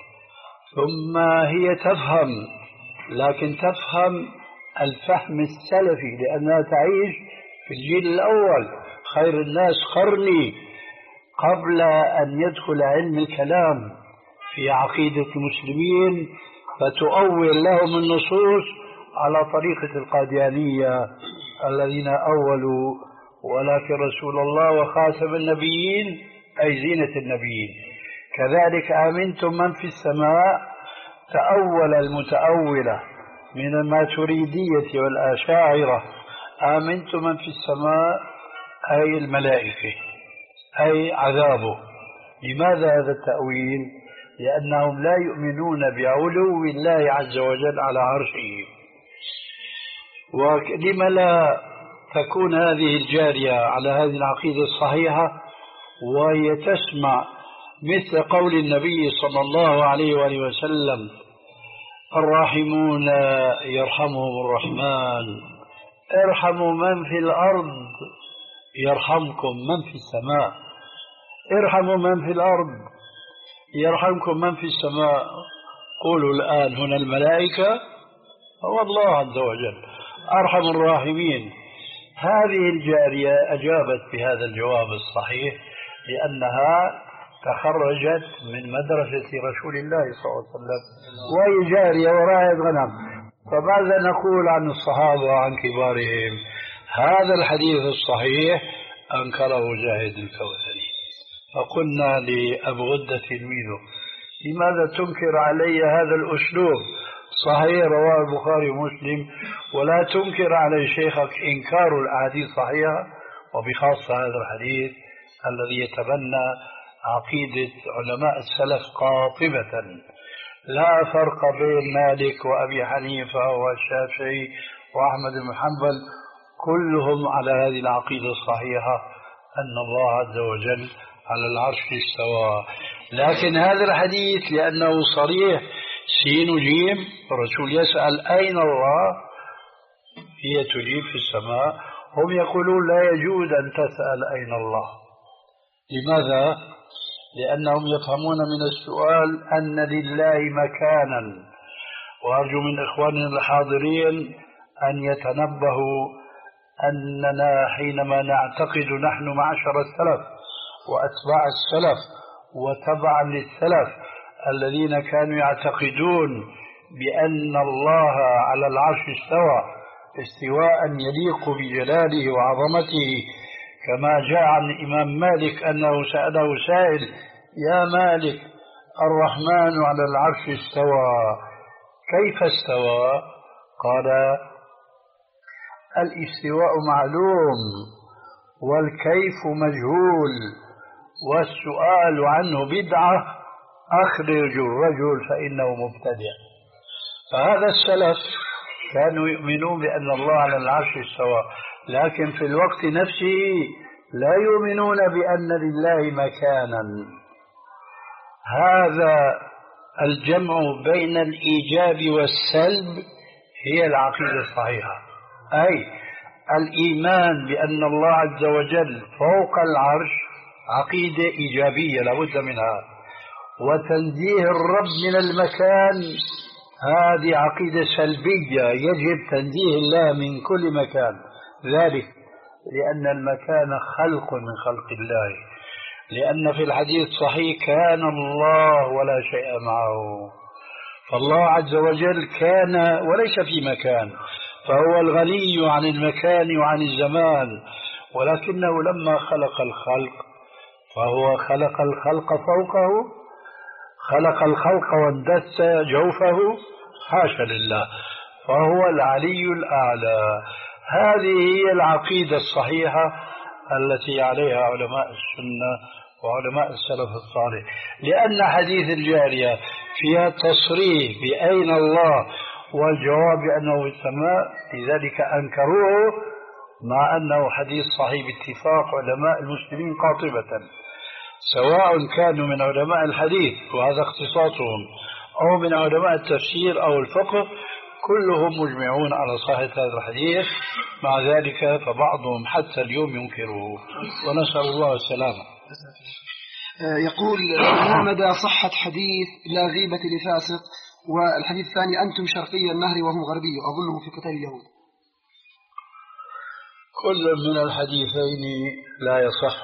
ثم هي تفهم لكن تفهم الفهم السلفي، لأنها تعيش في الجيل الأول، خير الناس قرني، قبل أن يدخل علم الكلام في عقيدة المسلمين فتؤول لهم النصوص على طريقة القاديانية الذين أولوا ولكن رسول الله وخاتم النبيين أي زينة النبيين. كذلك آمنتم من في السماء تأول المتأولة من الماتريدية والأشاعرة، آمنتم من في السماء أي الملائكة أي عذابه. لماذا هذا التأويل؟ لأنهم لا يؤمنون بعلو الله عز وجل على عرشه. ولم لا تكون هذه الجارية على هذه العقيدة الصحيحة وهي تسمع مثل قول النبي صلى الله عليه وآله وسلم: الراحمون يرحمهم الرحمن، ارحموا من في الأرض يرحمكم من في السماء. ارحموا من في الأرض يرحمكم من في السماء. قولوا الآن هنا الملائكة هو الله عز وجل أرحم الراحمين. هذه الجارية أجابت بهذا الجواب الصحيح لأنها تخرجت من مدرسة رسول الله صلى الله عليه وسلم وهي جارية وراعية غنم. فماذا نقول عن الصحابة وعن كبارهم؟ هذا الحديث الصحيح أنكره جاهد الكوثري. فقلنا لأبو غدة تلميذه: لماذا تنكر علي هذا الأسلوب؟ صحيح رواه البخاري ومسلم، ولا تنكر على شيخك إنكار الأحاديث الصحيحة، وبخاصة هذا الحديث الذي يتبنى عقيدة علماء السلف قاطبة، لا فرق بين مالك وأبي حنيفة والشافعي وأحمد بن حنبل، كلهم على هذه العقيدة الصحيحة أن الله عز وجل على العرش استوى. لكن هذا الحديث لأنه صريح سين وجيم، الرسول يسأل أين الله، هي تجيب في السماء، هم يقولون لا يجوز أن تسأل أين الله. لماذا؟ لأنهم يفهمون من السؤال أن لله مكانا. وأرجو من إخواننا الحاضرين أن يتنبهوا أننا حينما نعتقد نحن معشر السلف وأتباع السلف وتبعا للسلف الذين كانوا يعتقدون بأن الله على العرش استوى استواء يليق بجلاله وعظمته، كما جاء عن الإمام مالك أنه سأله سائل: يا مالك، الرحمن على العرش استوى، كيف استوى؟ قال: الاستواء معلوم والكيف مجهول والسؤال عنه بدعة، أخرج الرجل فإنه مبتدع. فهذا السلف كانوا يؤمنون بأن الله على العرش استوى، لكن في الوقت نفسه لا يؤمنون بأن لله مكانا. هذا الجمع بين الإيجاب والسلب هي العقيدة الصحيحة، أي الإيمان بأن الله عز وجل فوق العرش عقيدة إيجابية لابد منها، وتنزيه الرب من المكان هذه عقيدة سلبية، يجب تنزيه الله من كل مكان، ذلك لأن المكان خلق من خلق الله، لأن في الحديث صحيح كان الله ولا شيء معه، فالله عز وجل كان وليس في مكان، فهو الغني عن المكان وعن الزمان، ولكنه لما خلق الخلق فهو خلق الخلق فوقه، خلق الخلق واندس جوفه، حاشا لله، فهو العلي الأعلى. هذه هي العقيدة الصحيحة التي عليها علماء السنة وعلماء السلف الصالح، لأن حديث الجارية فيها تصريح بأين الله والجواب أنه في السماء، لذلك أنكروه، مع أنه حديث صحيح باتفاق علماء المسلمين قاطبة، سواء كانوا من علماء الحديث وهذا اختصاصهم أو من علماء التفسير أو الفقه، كلهم مجمعون على صحة هذا الحديث. مع ذلك فبعضهم حتى اليوم ينكره، ونسأل الله السلامة. يقول: ما مدى صحة حديث لا غيبة لفاسق؟ والحديث الثاني: أنتم شرقي النهر وهم غربي، أظنه في قتال اليهود. كل من الحديثين لا يصح،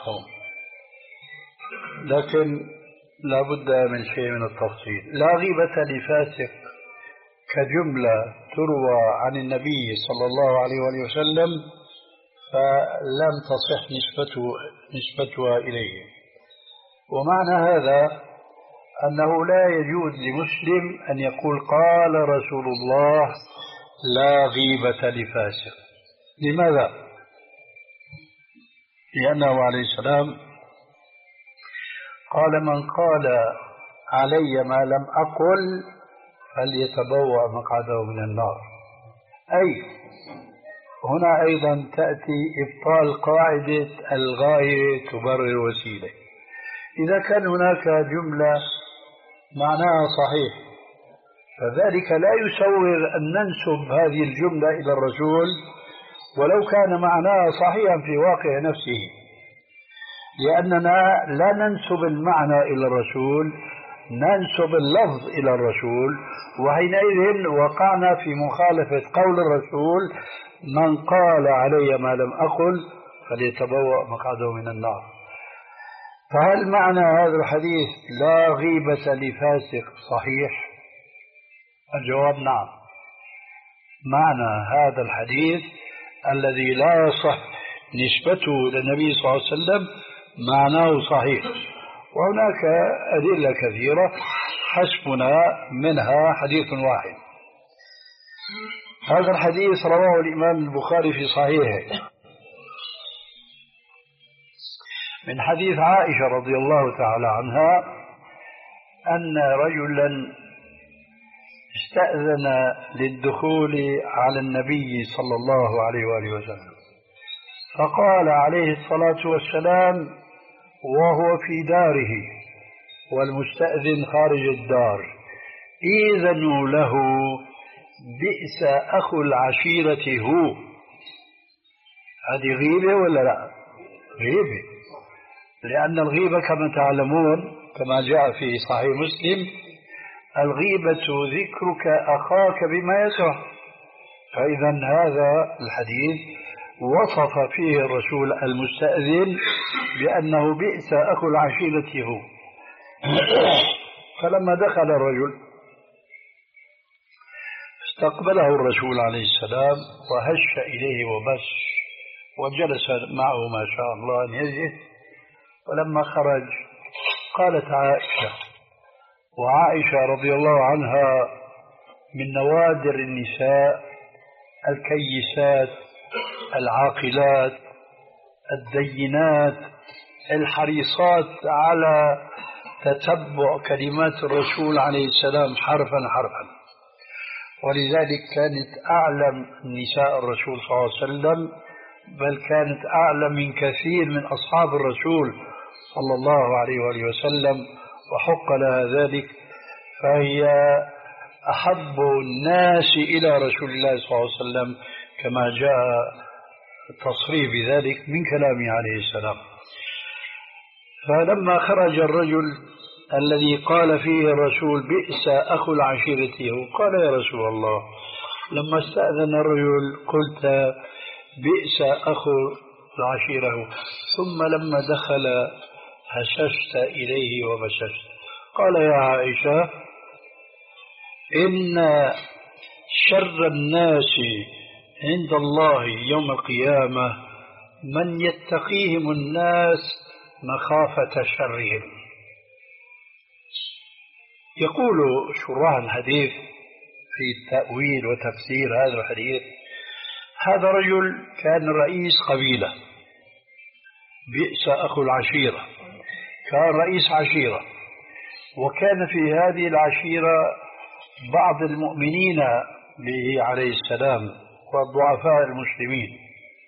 لكن لا بد من شيء من التفصيل. لا غيبة لفاسق كجملة تروى عن النبي صلى الله عليه وسلم فلم تصح نسبته نسبتها إليه، ومعنى هذا أنه لا يجوز لمسلم أن يقول قال رسول الله لا غيبة لفاسق. لماذا؟ لأنه عليه السلام قال: من قال علي ما لم أقل فليتبوأ مقعده من النار. أي هنا أيضا تأتي إبطال قاعدة الغاية تبرر الوسيلة. إذا كان هناك جملة معناها صحيح فذلك لا يسوغ أن ننسب هذه الجملة إلى الرسول ولو كان معناها صحيحا في واقع نفسه، لأننا لا ننسب المعنى إلى الرسول، ننسب اللفظ إلى الرسول، وحينئذ وقعنا في مخالفة قول الرسول من قال علي ما لم أقل فليتبوأ مقعده من النار. فهل معنى هذا الحديث لا غيبة لفاسق صحيح؟ الجواب نعم. معنى هذا الحديث الذي لا يصح نسبته للنبي صلى الله عليه وسلم معناه صحيح، وهناك أدلة كثيرة حسبنا منها حديث واحد. هذا الحديث رواه الإمام البخاري في صحيحه من حديث عائشة رضي الله تعالى عنها أن رجلا استأذن للدخول على النبي صلى الله عليه وآله وسلم، فقال عليه الصلاة والسلام وهو في داره والمستأذن خارج الدار: إذنوا له بئس أخو العشيرة هو. هذه غيبة ولا لا؟ غيبة، لأن الغيبة كما تعلمون كما جاء في صحيح مسلم: الغيبة ذكرك أخاك بما يكره. فإذا هذا الحديث وصف فيه الرسول المستأذن بأنه بئس أخو العشيرة هو. فلما دخل الرجل استقبله الرسول عليه السلام وهش إليه وبش، وجلس معه ما شاء الله أن يجلس. ولما خرج قالت عائشة، وعائشة رضي الله عنها من نوادر النساء الكيسات العاقلات الدينات الحريصات على تتبع كلمات الرسول عليه السلام حرفا حرفا، ولذلك كانت أعلم نساء الرسول صلى الله عليه وسلم، بل كانت أعلم من كثير من أصحاب الرسول صلى الله عليه وآله وسلم، وحق لها ذلك، فهي أحب الناس إلى رسول الله صلى الله عليه وسلم كما جاء التصريح بذلك من كلامه عليه السلام. فلما خرج الرجل الذي قال فيه الرسول بئس أخو العشيرة، قال: يا رسول الله، لما استأذن الرجل قلت بئس أخو العشيرة، ثم لما دخل هششت إليه وبششت. قال: يا عائشة، إن شر الناس عند الله يوم القيامة من يتقيهم الناس مخافة شرهم. يقول شراح الحديث في تأويل وتفسير هذا الحديث: هذا رجل كان رئيس قبيلة، بئس أخو العشيرة، كان رئيس عشيرة، وكان في هذه العشيرة بعض المؤمنين به عليه السلام والضعفاء المسلمين،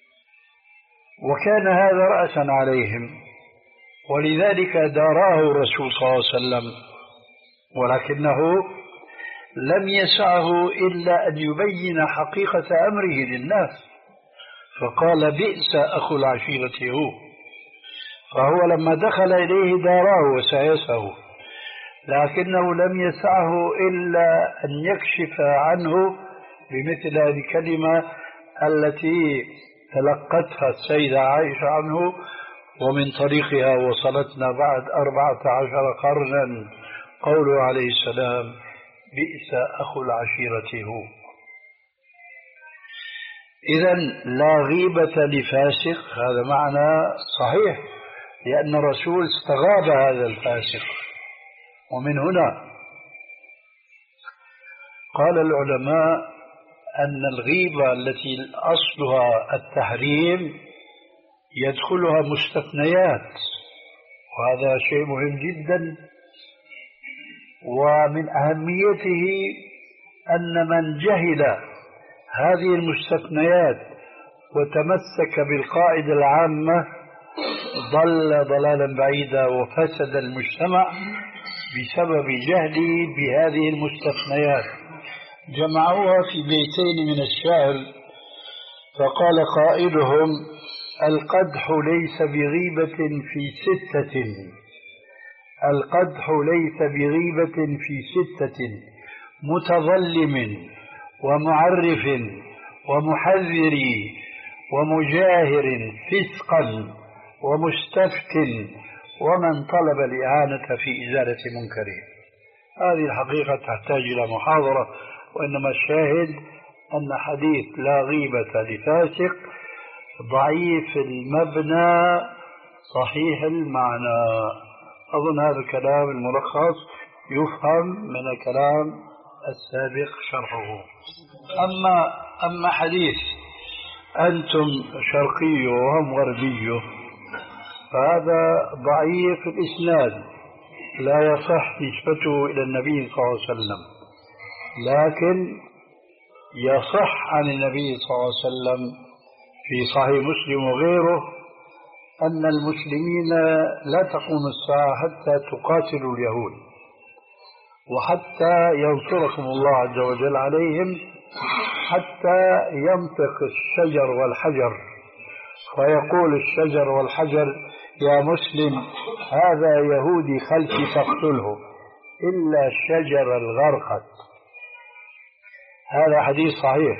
وكان هذا رأسا عليهم، ولذلك داراه الرسول صلى الله عليه وسلم، ولكنه لم يسعه إلا أن يبين حقيقة أمره للناس، فقال بئس أخو العشيرة هو. فهو لما دخل إليه داراه وسيسه، لكنه لم يسعه إلا أن يكشف عنه بمثل هذه الكلمة التي تلقتها السيدة عائشة عنه، ومن طريقها وصلتنا بعد أربعة عشر قرنا قوله عليه السلام: بئس أخو العشيرة هو. إذن لا غيبة لفاسق، هذا معنى صحيح، لأن الرسول استغاب هذا الفاسق. ومن هنا قال العلماء أن الغيبة التي أصلها التحريم يدخلها مستثنيات، وهذا شيء مهم جدا. ومن أهميته أن من جهل هذه المستثنيات وتمسك بالقاعدة العامة ضل ضلالا بعيدا وفسد المجتمع بسبب جهله بهذه المستثنيات. جمعوها في بيتين من الشعر، فقال قائلهم: القدح ليس بغيبة في ستة، القدح ليس بغيبة في ستة: متظلم ومعرف ومحذر ومجاهر فسقا ومستفت ومن طلب الإعانة في إزالة منكره. هذه الحقيقة تحتاج إلى محاضرة، وإنما الشاهد أن حديث لا غيبة لفاسق ضعيف المبنى صحيح المعنى. أظن هذا الكلام الملخص يفهم من الكلام السابق شرحه. أما أما حديث أنتم شرقي وهم غربي فهذا ضعيف الإسناد، لا يصح نسبته إلى النبي صلى الله عليه وسلم، لكن يصح عن النبي صلى الله عليه وسلم في صحيح مسلم وغيره أن المسلمين لا تقوم الساعة حتى تقاتلوا اليهود وحتى ينصركم الله عز وجل عليهم، حتى ينطق الشجر والحجر فيقول الشجر والحجر يا مسلم هذا يهودي خلفي فاقتله إلا الشجر الغرقد. هذا حديث صحيح.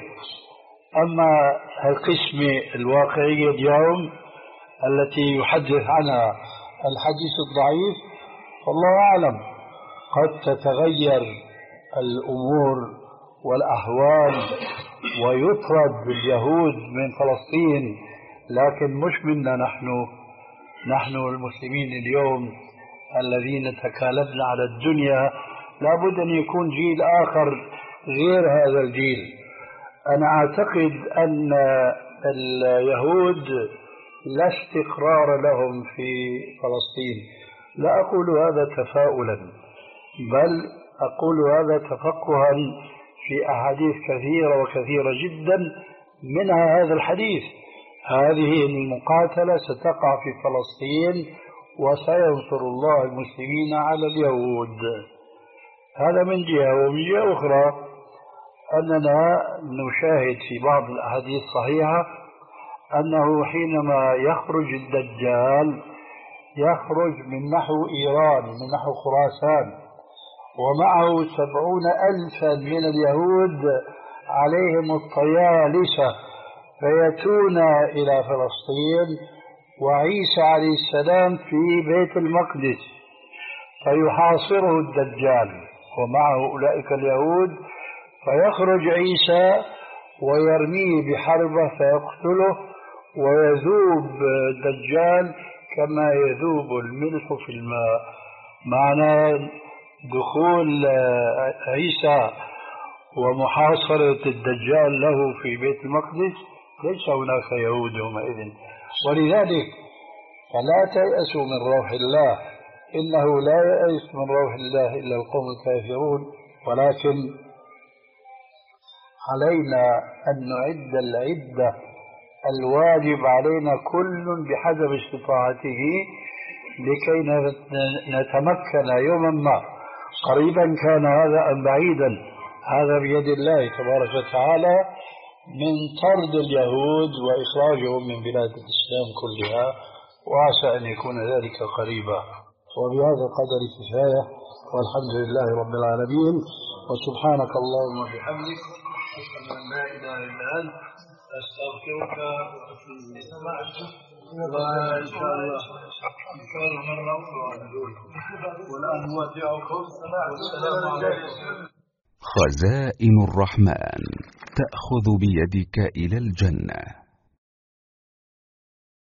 أما القسم الواقعية اليوم التي يحدث عنها الحديث الضعيف فالله أعلم، قد تتغير الأمور والأحوال ويطرد اليهود من فلسطين، لكن مش منا نحن نحن المسلمين اليوم الذين تكالبنا على الدنيا لابد أن يكون جيل آخر غير هذا الجيل. أنا أعتقد أن اليهود لا استقرار لهم في فلسطين، لا أقول هذا تفاؤلا بل أقول هذا تفقها في أحاديث كثيرة وكثيرة جدا، منها هذا الحديث. هذه المقاتلة ستقع في فلسطين وسينصر الله المسلمين على اليهود. هذا من جهة. ومن جهة أخرى أننا نشاهد في بعض الأحاديث الصحيحة أنه حينما يخرج الدجال يخرج من نحو إيران، من نحو خراسان، ومعه سبعون ألفا من اليهود عليهم الطيالسة فيأتون إلى فلسطين، وعيسى عليه السلام في بيت المقدس فيحاصره الدجال ومعه أولئك اليهود، فيخرج عيسى ويرميه بحربة فيقتله ويذوب الدجال كما يذوب الملح في الماء. معنى دخول عيسى ومحاصرة الدجال له في بيت المقدس ليس هناك يهود يومئذ. ولذلك فلا تيأسوا من روح الله، إنه لا يأس من روح الله إلا القوم الكافرون، ولكن علينا أن نعد العدة الواجب علينا كل بحسب استطاعته لكي نتمكن يوما ما، قريبا كان هذا أم بعيدا، هذا بيد الله تبارك وتعالى، من طرد اليهود وإخراجهم من بلاد الإسلام كلها، وعسى أن يكون ذلك قريبا. وبهذا القدر كفاية، والحمد لله رب العالمين، وسبحانك اللهم وبحمدك أشهد أن لا إله إلا أنت أستغفرك وأتوب إليك. وإن شاء الله نكرر مرة أخرى والآن نودعكم والسلام عليكم. خزائن الرحمن تأخذ بيدك إلى الجنة.